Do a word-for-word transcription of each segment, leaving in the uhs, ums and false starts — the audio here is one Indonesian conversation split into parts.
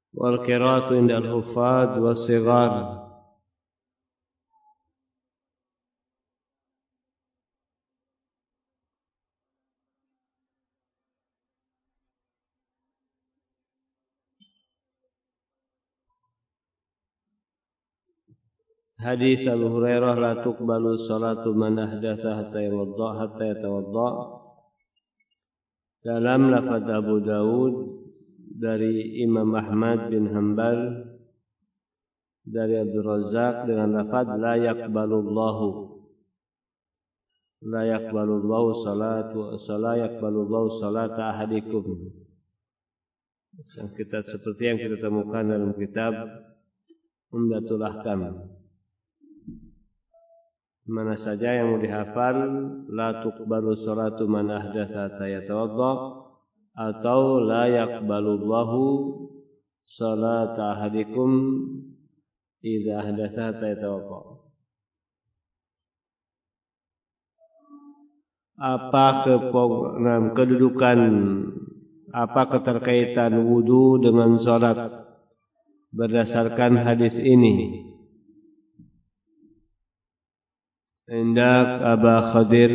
wal qiraatu inda al-huffaz was-sighar. Hadis Abu Hurairah la tuqbalu salatu man ahdatsa hatta yawadda hatta yatawadda. Dalam lafaz Abu Daud dari Imam Ahmad bin Hanbal dari Abdul Razak dengan lafaz la yaqbalullahu la yaqbalullahu salatu sala yaqbalullahu salata ahadikum. Kita seperti yang kita temukan dalam kitab Umdatul Ahkam. Mana saja yang mau dihafal la tuqbalu salatu man ahdatsa hatta yatawadda atau la yaqbalullahu salata ahadikum idza ahdatsa hatta yatawadda. Apa kedudukan apa keterkaitan wudu dengan salat berdasarkan hadis ini? Indak Aba Khadir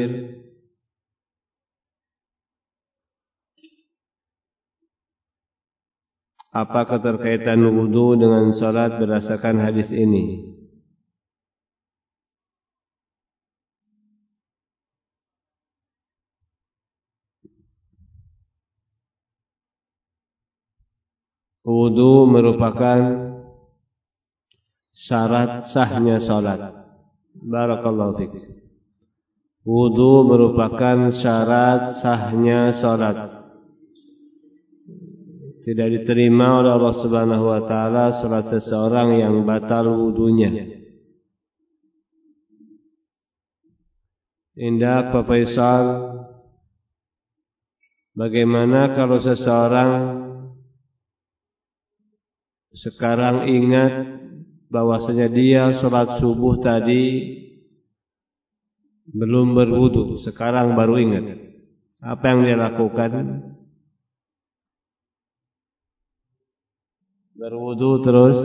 apa keterkaitan wudu dengan salat berdasarkan hadis ini? Wudu merupakan syarat sahnya salat. Barakallahu fiik. Wudu merupakan syarat sahnya salat. Tidak diterima oleh Allah Subhanahu wa taala salat seseorang yang batal wudunya. Indah Pak Faisal, bagaimana kalau seseorang sekarang ingat bahwasanya dia sholat subuh tadi belum berwudu, sekarang baru ingat. Apa yang dia lakukan? Berwudu terus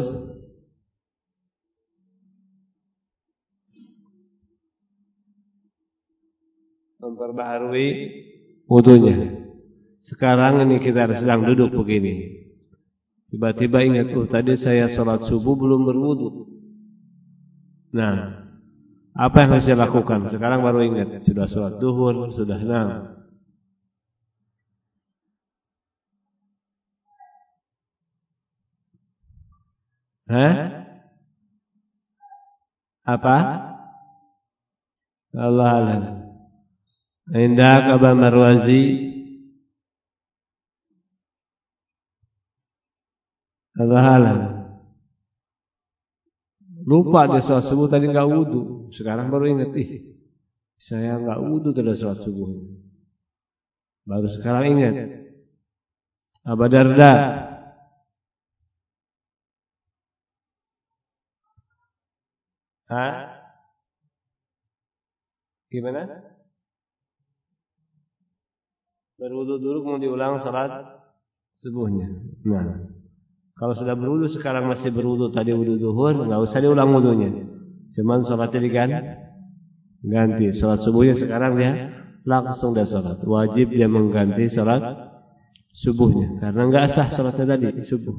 memperbaharui wudunya. Sekarang ini kita sedang duduk begini, tiba-tiba ingat, oh tadi saya sholat subuh belum berwudu. Nah, apa yang harus saya lakukan? Sekarang baru ingat, sudah sholat duhur, sudah nah. Hah? Apa? Allah alam. Indah Aba Marwazi. Allah alam. Lupa dia sholat subuh tadi enggak wudu. Sekarang baru ingat, ih, saya enggak wudu tadi sholat subuh. Baru sekarang ingat. Abu Darda. Hah? Gimana? Berwudu dulu mau diulang sholat subuhnya. Nah, kalau sudah berwudu sekarang masih berwudu tadi wudu duhur, enggak usah diulang wudunya. Cuman sholatnya diganti. Ganti sholat subuhnya sekarang dia langsung dia sholat. Wajib dia mengganti sholat subuhnya karena enggak sah sholatnya tadi subuh.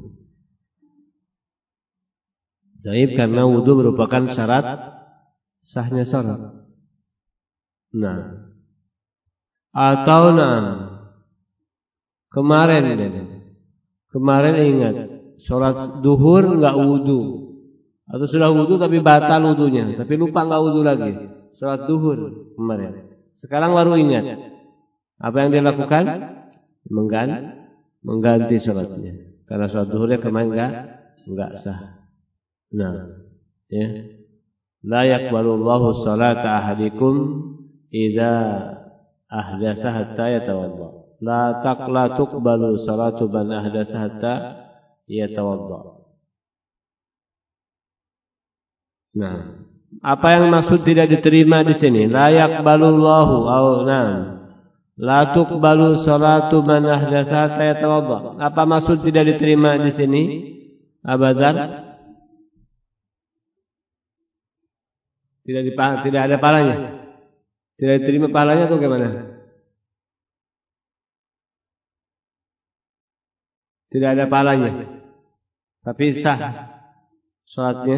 Jadi karena wudu merupakan syarat sahnya sholat. Nah, atau nah kemarin deh, kemarin ingat sholat duhur enggak wudu, atau sudah wudu tapi batal wudunya, tapi lupa enggak wudu lagi. Sholat duhur kemarin, sekarang baru ingat. Apa yang dia lakukan? Mengganti, mengganti sholatnya, karena sholat duhurnya kemarin enggak enggak sah. Nah, ya, la yaqbalullahu salata ahadikum idza ahdatsa hatta yatawadda. La taqla tuqbalu salatu man ahdatsa hatta yatawadda. Nah, apa yang maksud tidak diterima di sini? La yaqbalullahu au nam. La tuqbalu salatu man ahdatsa hatta yatawadda. Apa maksud tidak diterima di sini? Abadar tidak dipa, tidak ada pahalanya. Tidak diterima pahalanya atau bagaimana? Tidak ada pahalanya. Tapi sah salatnya.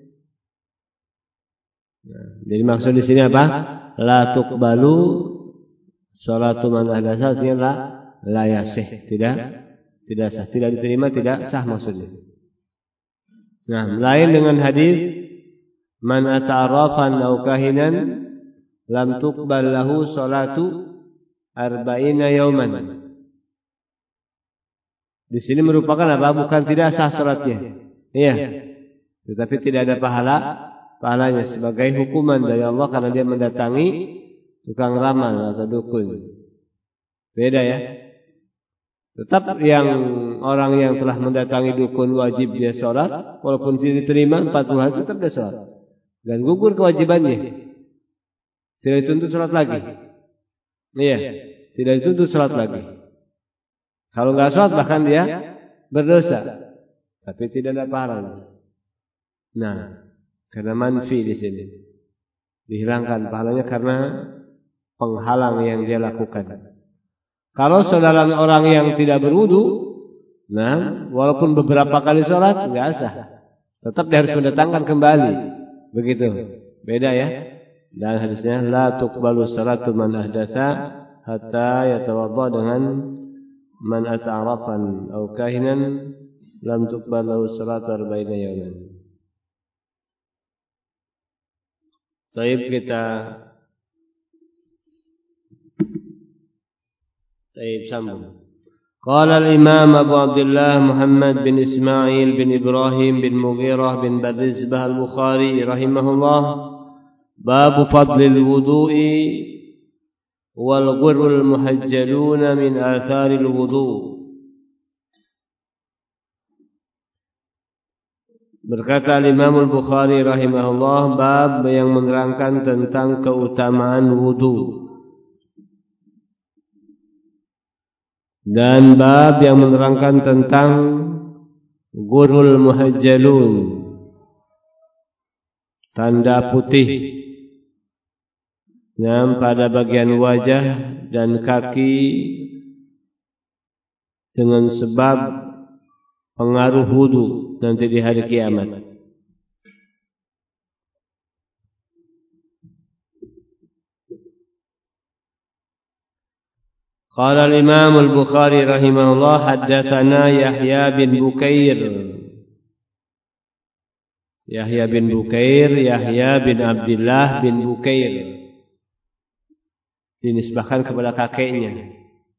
Nah, jadi maksud di sini apa? La tuqbalu salatu man ahdatsa, artinya la la yasih, tidak tidak sah, tidak diterima, tidak sah maksudnya. Nah, lain dengan hadis man ata'arafan aw kahinan lam tuqbal lahu salatu arba'ina yauman. Di sini merupakan apa? Bukan tidak sah salatnya. Iya. Tetapi tidak ada pahala pahalanya sebagai hukuman dari Allah karena dia mendatangi tukang ramal atau dukun. Beda ya. Tetap yang orang yang telah mendatangi dukun wajib dia sholat, walaupun tidak diterima empat puluh hari tetap dia sholat dan gugur kewajibannya. Tidak dituntut sholat lagi. Iya, tidak dituntut sholat lagi. Kalau nggak sholat bahkan dia berdosa, tapi tidak ada pahalanya. Nah, karena manfi di sini dihilangkan pahalanya karena penghalang yang dia lakukan. Kalau saudara orang yang tidak berwudu, nah, walaupun beberapa kali sholat nggak sah, tetap dia harus mendatangkan kembali. Begitu, beda ya. Dan hadisnya la tuqbalu salatu man ahdatsa hatta yatawadda dengan man ata'arafan aw kahinan lam tuqbal lahu salatu arba'ina yawman. Baik, kita Baik, sambung. Qala al-Imam Abu Abdullah Muhammad bin Ismail bin Ibrahim bin Mughirah bin Badizbah al-Bukhari rahimahullah, bab fadlil wudu'i wal ghurrul muhajjaluna min atharil wudu'. Berkata Imam Al-Bukhari rahimahullah, bab yang menerangkan tentang keutamaan wudu, dan bab yang menerangkan tentang ghurrul muhajjalun, tanda putih yang pada bagian wajah dan kaki dengan sebab pengaruh wudu nanti di hari kiamat. Qala al-Imam al-Bukhari rahimahullah, haddatsana Yahya bin Bukair. Yahya bin Bukair, Yahya bin Abdullah bin Bukair, dinisbahkan kepada kakeknya.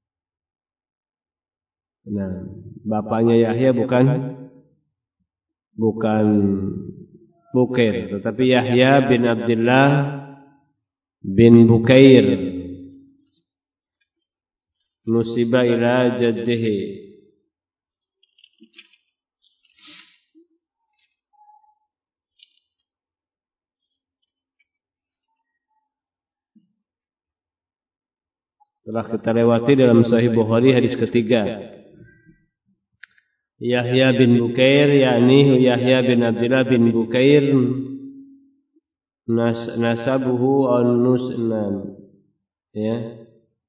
Nah, bapaknya Yahya bukan bukan Bukair, tetapi Yahya bin Abdullah bin Bukair, nusiba ila jaddihi. Telah kita lewati dalam Sahih Bukhari hadis ketiga. Yahya bin Bukair, yakni Yahya bin Abdullah bin Bukair, nas, nasabuhu an-nusnan, ya.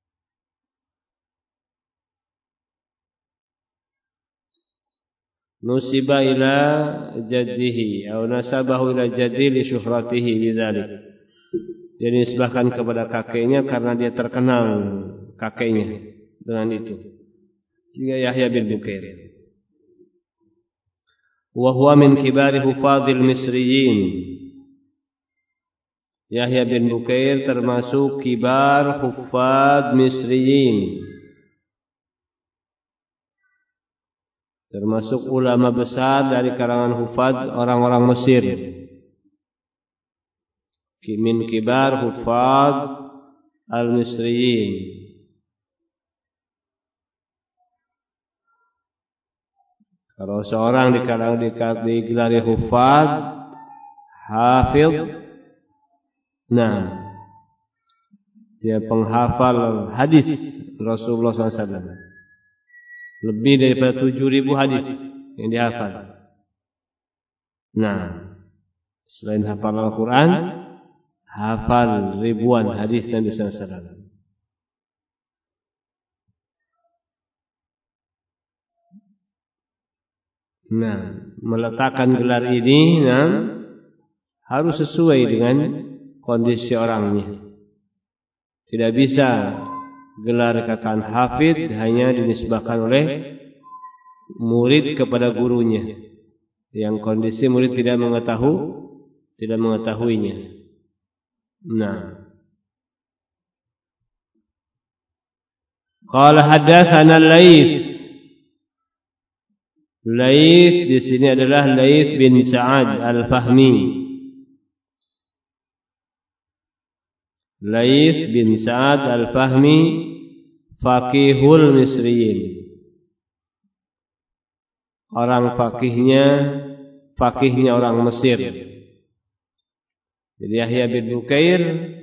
Nusiba ila jaddihi atau nasabahu ila jaddi li syuhratihi bidzalik. Dia disebahkan kepada kakeknya karena dia terkenal kakeknya dengan itu. Sehingga Yahya bin Bukair. Wa huwa min kibari hufadhil misriyin. Yahya bin Bukair termasuk kibar hufad misriyin, termasuk ulama besar dari kalangan hufad orang-orang Mesir. Min kibar hufad al-misriyin. Kalau seorang di kalangan digelari hufad, hafidh, nah, dia penghafal hadis Rasulullah sallallahu alaihi wasallam. Lebih daripada tujuh ribu hadis yang dihafal. Nah, selain hafal Al-Quran, hafal ribuan hadis Nabi sallallahu alaihi wasallam. Nah, meletakkan gelar ini nah, harus sesuai dengan kondisi orangnya. Tidak bisa gelar katakan hafid hanya dinisbahkan oleh murid kepada gurunya, yang kondisi murid tidak mengetahui, tidak mengetahuinya. Nah, qala hadatsana Laits. Laits di sini adalah Laits bin Sa'ad Al-Fahmi. Laits bin Sa'ad Al-Fahmi faqihul Misriyin. Orang fakihnya, fakihnya orang Mesir. Jadi Yahya bin Bukair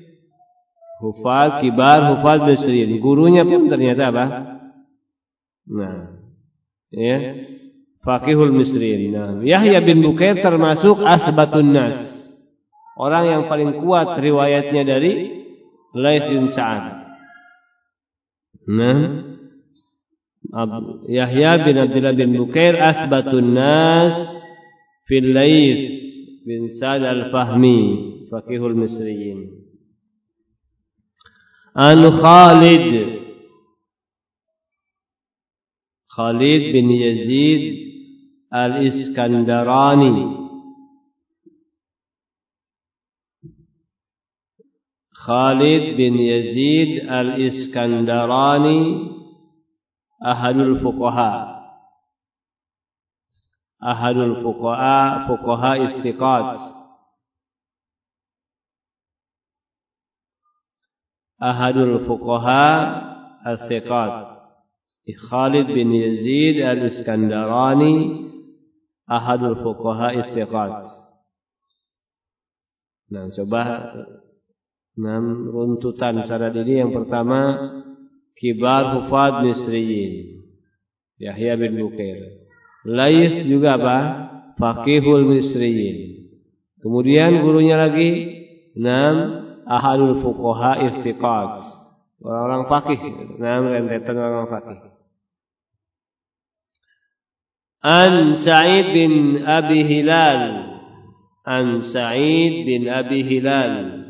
hufaz kibar hufaz Misriyin. Gurunya pun ternyata apa? Nah, ya. Faqihul Misriyin. Nah, Yahya bin Bukair termasuk asbatun nas. Orang yang paling kuat riwayatnya dari Laits bin Sa'ad. Nah, Yahya bin Abdullah bin Bukair asbatun nas fil Laits bin Sa'ad Al-Fahmi, faqihul Misriyin. An Khalid Khalid bin Yazid Al-Iskandarani. Khalid bin Yazid Al-Iskandarani ahadul fuqaha. Ahadul fuqaha, fuqaha istiqat. Ahadul fuqaha istiqat. Khalid bin Yazid Al-Iskandarani ahadul fuqaha istiqat. Nah, coba enam runtutan sanad ini. Yang pertama, kibar hufad Misriyin, Yahya bin Bukair. Laits juga apa? Faqihul Misriyin. Kemudian gurunya lagi enam, ahadul fuqaha istiqat, orang-orang faqih. Enam rentetan orang faqih. An Sa'id bin Abi Hilal. An Sa'id bin Abi Hilal.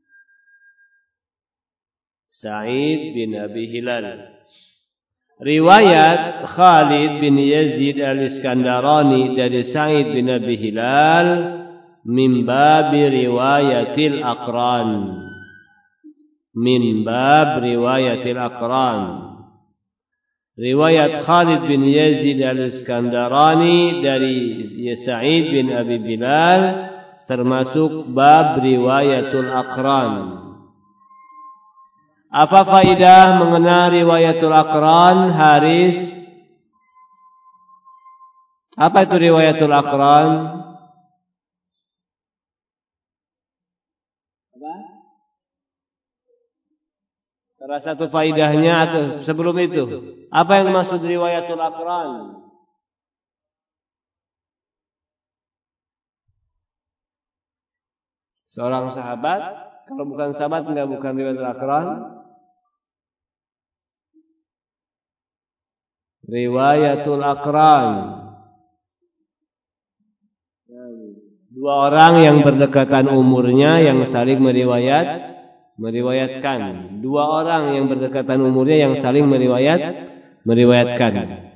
Sa'id bin Abi Hilal. Riwayat Khalid bin Yazid Al-Iskandarani dari Sa'id bin Abi Hilal min bab riwayatil aqran. Min bab riwayatil aqran. Riwayat Khalid bin Yazid Al-Iskandarani dari Sa'id bin Abi Bilal termasuk bab riwayatul aqran. Apa faidah mengenal riwayatul aqran, Haris? Apa itu riwayatul aqran? Apa? Salah satu faidahnya atau sebelum itu, apa yang maksud riwayatul aqran? Seorang sahabat, kalau bukan sahabat enggak bukan riwayatul aqran. Riwayatul aqran, dua orang yang berdekatan umurnya yang saling meriwayat meriwayatkan. Dua orang yang berdekatan umurnya yang saling meriwayat meriwayatkan.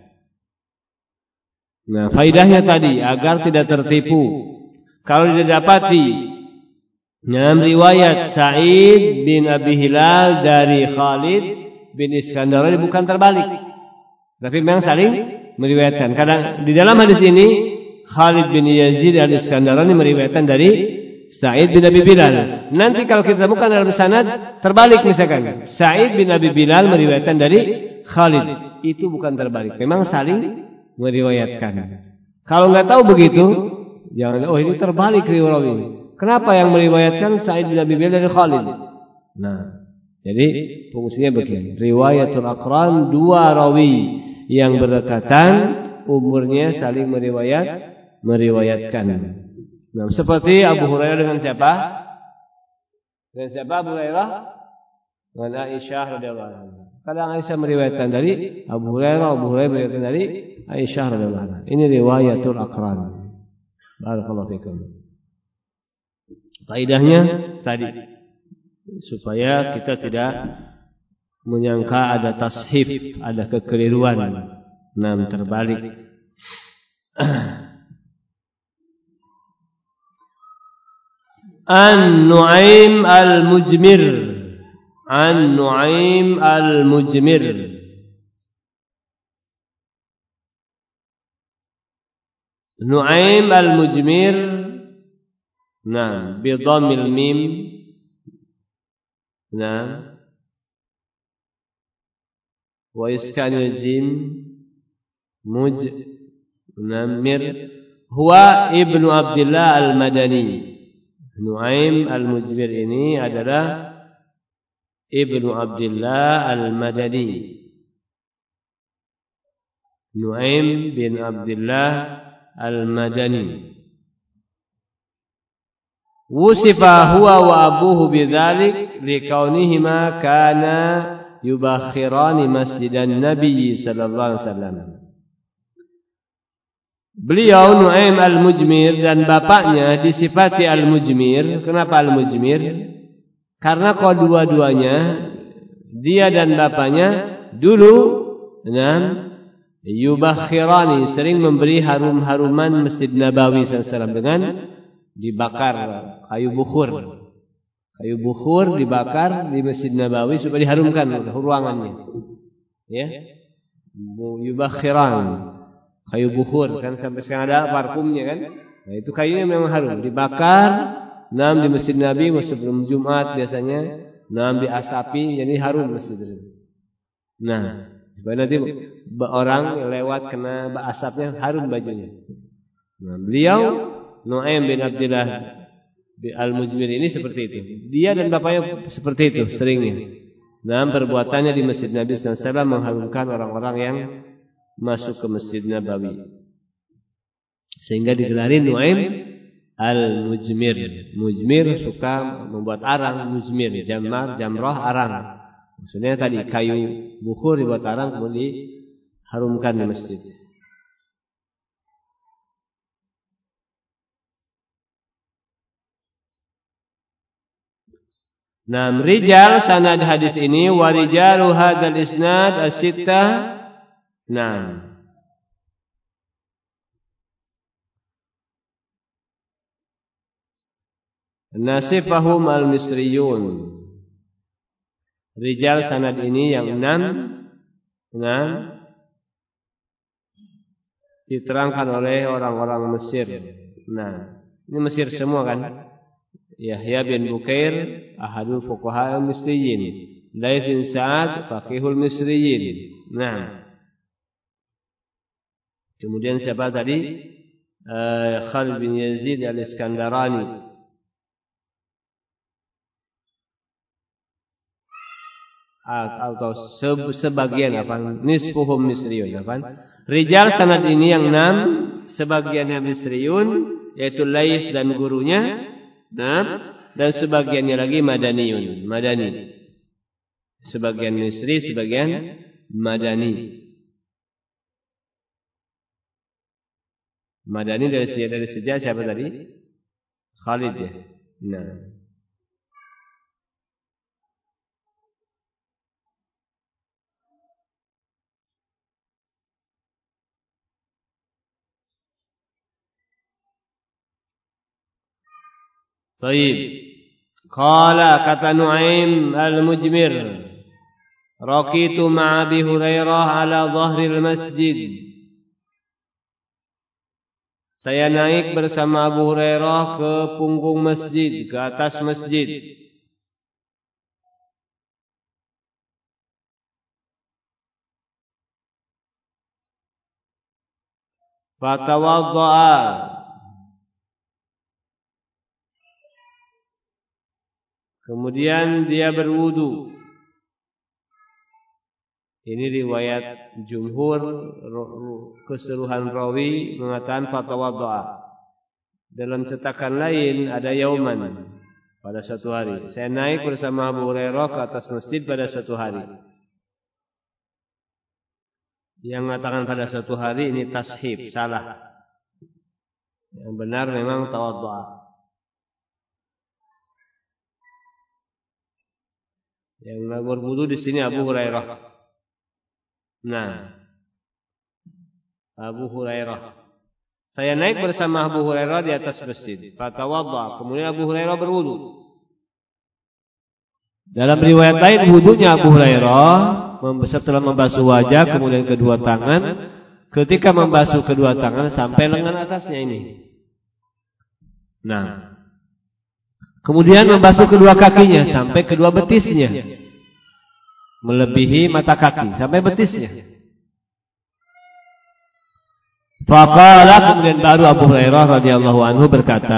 Nah, faidahnya tadi agar tidak tertipu. Kalau didapati dalam riwayat Sa'id bin Abi Hilal dari Khalid bin Iskandarani bukan terbalik, tapi memang saling meriwayatkan. Kadang di dalam hadis ini Khalid bin Yazid Al-Iskandarani meriwayatkan dari Sa'id bin Abi Bilal. Nanti kalau kita temukan dalam sanad terbalik misalkan, Sa'id bin Abi Bilal meriwayatkan dari Khalid, itu bukan terbalik, memang saling meriwayatkan. Kalau nggak tahu begitu, jangan oh ini terbalik riwayat ini. Kenapa yang meriwayatkan Sa'id bin Abi Bilal dari Khalid? Nah, jadi fungsinya begini. Riwayatul aqran, dua rawi yang berdekatan umurnya saling meriwayat meriwayatkan. Nah, seperti Abu Hurairah dengan siapa? Dengan siapa Abu Hurairah? Dengan Aisyah radhiyallahu anha. Kadang Aisyah meriwayatkan dari Abu Hurairah, Abu Hurairah meriwayatkan dari Aisyah radhiyallahu anha. Ini riwayatul aqran. Barakallahu fikum. Faedahnya tadi supaya kita tidak menyangka ada tashif, ada kekeliruan, nam terbalik. An-Nu'aim al-Mujmir, An-Nu'aim al-Mujmir. Nu'aim al-Mujmir, nah, bi dhammil mim, nah, wa iskanil jim, muj, namir, huwa ibnu Abdullah al-Madani. Nu'aim al-Mujmir ini adalah ibnu Abdullah al-Madani. Nu'aim bin Abdullah al-Madani. Wusifa huwa wa abuhu bidzalik likaunihima kana yubakhirani masjidan Nabi sallallahu alaihi wasallam. Beliau Nu'aim al-Mujmir dan bapaknya disifati al-Mujmir. Kenapa al-Mujmir? Karena kedua-duanya, dia dan bapaknya dulu dengan yubakhirani, sering memberi harum-haruman Masjid Nabawi sallallahu alaihi wasallam dengan dibakar kayu bukhur. Kayu bukhur dibakar di Masjid Nabawi supaya diharumkan ruangannya. Ya. Yubakhiran. Kayu bukhur kan sampai sekarang ada parfumnya kan. Nah, itu kayunya memang harum, dibakar, nam di Masjid Nabi sebelum Jumat biasanya, nam diasapi jadi harum masjid itu. Nah, supaya nanti orang lewat kena asapnya harum bajunya. Nah, beliau Nu'aim bin Abdullah al-Mujmir ini seperti itu. Dia dan bapaknya seperti itu seringnya. Nah, perbuatannya di Masjid Nabi sallallahu alaihi wasallam mengharumkan orang-orang yang masuk ke Masjid Nabawi. Sehingga digelari Nu'aim al-Mujmir. Mujmir suka membuat arang, mujmir, jamar, jamrah, arang. Maksudnya tadi kayu bukhur dibuat arang kemudian diharumkan di masjid. Nah, rijal sanad hadis ini wa rijalu hadzal isnad as-sittah. Nah, nasifahum al-misriyun. Rijal sanad ini yang enam, enam diterangkan oleh orang-orang Mesir. Nah, ini Mesir semua kan? Yahya bin Bukair, ahadul fuqaha al-misriyin. Laits bin Sa'ad, faqihul misriyin. Nah, kemudian siapa tadi? Uh, Khalid bin Yazid al-Iskandarani. Atau sebagian apa? Nisfuhum misriyun apa? Rijal sanad ini yang enam, sebagiannya misriyun, yaitu Laits dan gurunya, enam, dan sebagiannya lagi madaniyun, madani. Sebagian misri, sebagian madani. Madani dari sejak dari sejak siapa tadi? Khalid ya. Nah. Baik. Qala kata Nu'aim al-Mujmir, raqitu ma'a Abi Hurairah ala dhahril masjid. Saya naik bersama Abu Hurairah ke punggung masjid, ke atas masjid. Fatawadda'a. Kemudian dia berwudu. Ini riwayat jumhur, keseluruhan rawi mengatakan fatawadda'a. dalam cetakan lain ada yauman, pada satu hari. Saya naik bersama Abu Hurairah ke atas masjid pada satu hari. Yang mengatakan pada satu hari ini tashib, salah. Yang benar memang tawaddu'a. Yang berwudu di sini Abu Hurairah. Nah, Abu Hurairah. Saya naik bersama Abu Hurairah di atas masjid. Fatawadda. Kemudian Abu Hurairah berwudu. Dalam riwayat lain wudunya Abu Hurairah setelah membasuh wajah kemudian kedua tangan. Ketika membasuh kedua tangan sampai lengan atasnya ini. Nah, kemudian membasuh kedua kakinya sampai kedua betisnya. Melebihi mata kaki sampai betisnya. Faqala, kemudian baru Abu Hurairah radhiyallahu anhu berkata,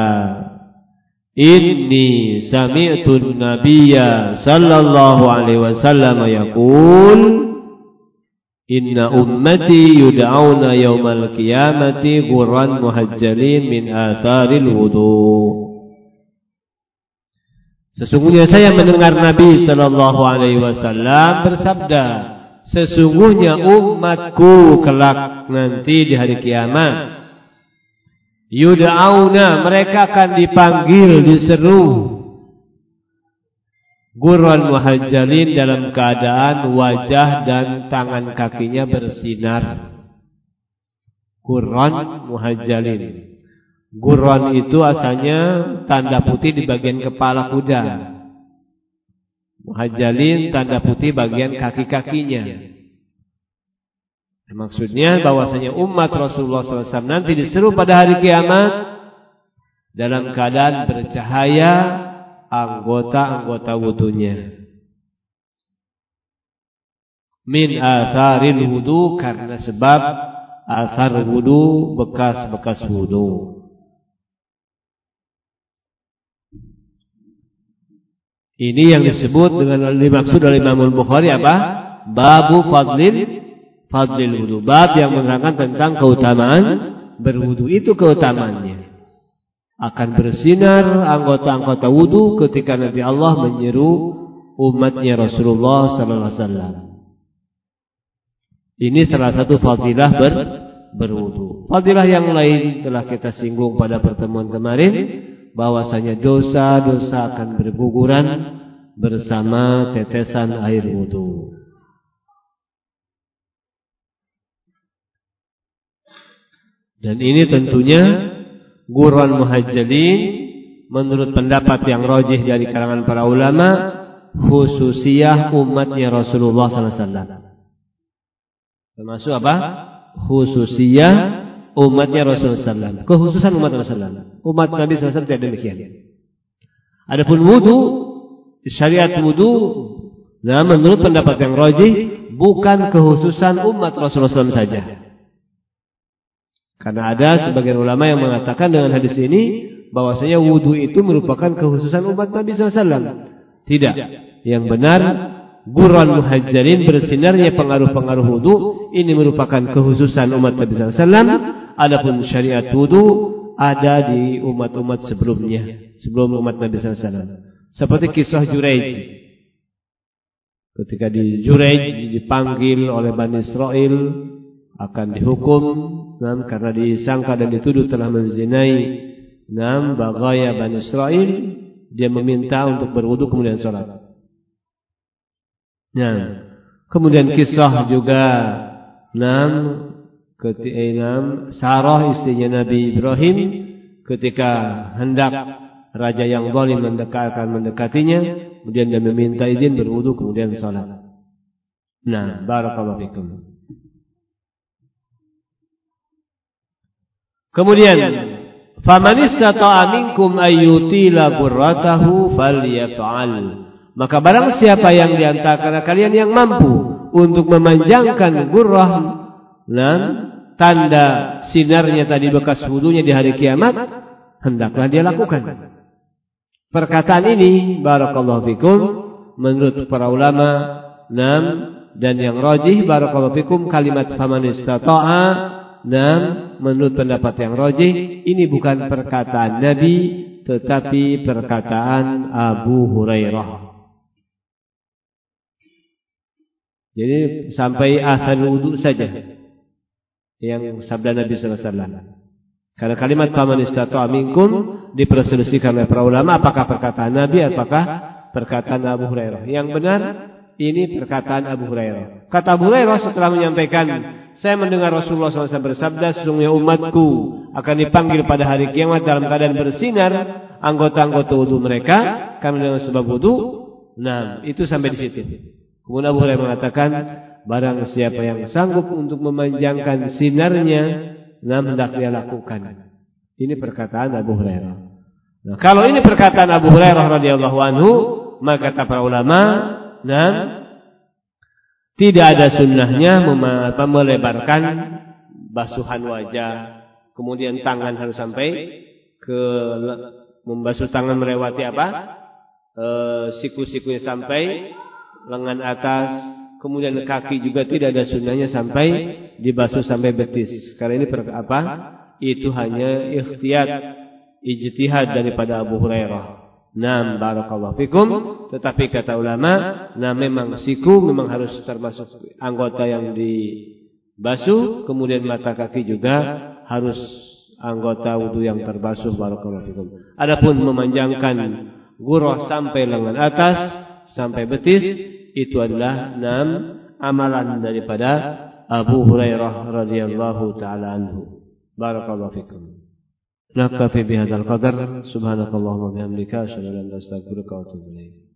Inni sami'tu an-nabiyya sallallahu alaihi wasallam yaqul Inna ummati yud'auna yawmal qiyamati ghurran muhajjalin min atharil wudu. Sesungguhnya saya mendengar Nabi sallallahu alaihi wasallam bersabda, sesungguhnya umatku kelak nanti di hari kiamat yud'auna, mereka akan dipanggil, diseru, ghurran muhajjalin, dalam keadaan wajah dan tangan kakinya bersinar. Ghurran muhajjalin. Ghurran itu asalnya tanda putih di bagian kepala kuda. Muhajjalin tanda putih bagian kaki-kakinya. Maksudnya bahwasanya umat Rasulullah sallallahu alaihi wasallam nanti diseru pada hari kiamat dalam keadaan bercahaya anggota-anggota wudunya. Min atharil wudu, karena sebab athar wudu, bekas-bekas wudu. Ini yang disebut dengan dimaksud oleh Imam Al-Bukhari apa? Babu fadlil fadlil wudu. Bab yang menerangkan tentang keutamaan berwudu. Itu keutamaannya. Akan bersinar anggota-anggota wudu ketika nanti Allah menyeru umatnya Rasulullah sallallahu alaihi wasallam. Ini salah satu fadilah ber, berwudu. Fadilah yang lain telah kita singgung pada pertemuan kemarin, bahwasanya dosa-dosa akan berguguran bersama tetesan air wudu. Dan ini tentunya ghurran muhajjalin menurut pendapat yang rajih dari kalangan para ulama, khususiyah umatnya Rasulullah sallallahu alaihi wasallam. Termasuk apa? Khususiyah umatnya Rasulullah sallallahu alaihi wasallam. Kekhususan umat Rasulullah. Umat Nabi sallallahu alaihi wasallam tidak demikian. Adapun wudu, syariat wudu, nah menurut pendapat yang rajih bukan kekhususan umat Rasulullah sallallahu alaihi wasallam saja. Karena ada sebagian ulama yang mengatakan dengan hadis ini bahwasanya wudu itu merupakan kekhususan umat Nabi sallallahu alaihi wasallam. Tidak. Yang benar, ghurran muhajjalin, bersinarnya pengaruh-pengaruh wudu, ini merupakan kekhususan umat Nabi sallallahu alaihi wasallam. Adapun syariat wudu ada di umat-umat sebelumnya, sebelum umat Nabi sallallahu alaihi wasallam. Seperti kisah Juraij. Ketika di Juraij dipanggil oleh Bani Israel akan dihukum, nah, karena disangka dan dituduh telah menzinai enam bagaya Bani Israel, dia meminta untuk berwudu kemudian sholat. Nah, kemudian kisah juga enam ketika enam Sarah istrinya Nabi Ibrahim ketika hendak raja yang zalim mendekatkan mendekatinya, kemudian dia meminta izin berwudu kemudian sholat. Nah, barakallahu fikum. Kemudian, faman istata'a minkum ayyutila ghurratahu falyaf'al. Maka barang siapa yang di antara kalian yang mampu untuk memanjangkan ghurrah, dan tanda sinarnya tadi bekas wudunya di hari kiamat, hendaklah dia lakukan. Perkataan ini barakallahu fikum menurut para ulama, enam dan yang rajih barakallahu fikum kalimat faman istata'a Nah, menurut pendapat yang rajih, ini bukan perkataan Nabi, tetapi perkataan Abu Hurairah. Jadi sampai akhir wudu saja yang sabda Nabi sallallahu alaihi wasallam. Karena kalimat faman istata'a minkum diperselisihkan oleh para ulama apakah perkataan Nabi apakah perkataan Abu Hurairah. Yang benar ini perkataan Abu Hurairah. Kata Abu Hurairah setelah menyampaikan, saya mendengar Rasulullah shallallahu alaihi wasallam bersabda, sesungguhnya umatku akan dipanggil pada hari kiamat dalam keadaan bersinar anggota-anggota wudu mereka karena dengan sebab wudu. Nah, itu sampai di situ. Kemudian Abu Hurairah mengatakan, barang siapa yang sanggup untuk memanjangkan sinarnya, nah hendak dia lakukan. Ini perkataan Abu Hurairah. Nah, kalau ini perkataan Abu Hurairah radhiyallahu anhu, maka kata para ulama, nah tidak ada sunnahnya melebarkan basuhan wajah, kemudian tangan harus sampai ke membasuh tangan melewati apa? E, siku-sikunya sampai lengan atas, kemudian kaki juga tidak ada sunnahnya sampai dibasuh sampai betis. Karena ini per, apa? Itu hanya ikhtiyat, ijtihad daripada Abu Hurairah. Nam barakallahu fikum. Tetapi kata ulama, nah memang siku memang harus termasuk anggota yang dibasuh, kemudian mata kaki juga harus anggota wudu yang terbasuh barakallahu fikum. Adapun memanjangkan gurah sampai lengan atas sampai betis, itu adalah enam amalan daripada Abu Hurairah radhiyallahu taala anhu. Barakallahu fikum. Naktafi bihadzal qadar. Subhanakallahumma wa bihamdika asyhadu an la ilaha illa anta astaghfiruka wa atubu ilaik.